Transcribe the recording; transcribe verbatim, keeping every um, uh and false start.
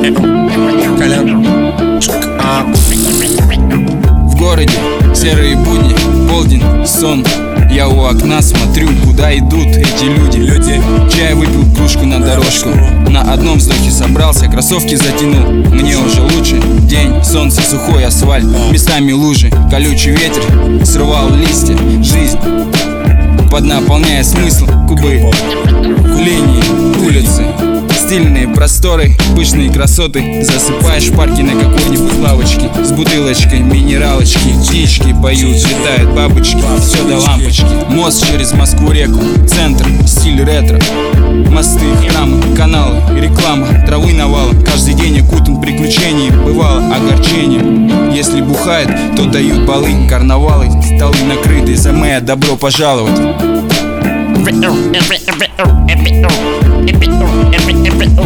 В городе серые будни, полдень, сон. Я у окна смотрю, куда идут эти люди. Люди. Чай выпил, кружку на дорожку. На одном вздохе собрался, кроссовки затянул. Мне уже лучше. День, солнце, сухой асфальт, местами лужи. Колючий ветер срывал листья. Жизнь поднаполняя смысл. Кубы, линии, улицы, стильные просторы, пышные красоты. Засыпаешь в парке на какой-нибудь лавочке с бутылочкой минералочки. Птички поют, летают бабочки, все до лампочки. Мост через Москву-реку, центр, стиль ретро. Мосты, храмы, каналы, реклама, травы навалом. Каждый день окутан приключениями, бывало огорчение. Если бухает, то дают балы, карнавалы, столы накрыты. За мое добро пожаловать.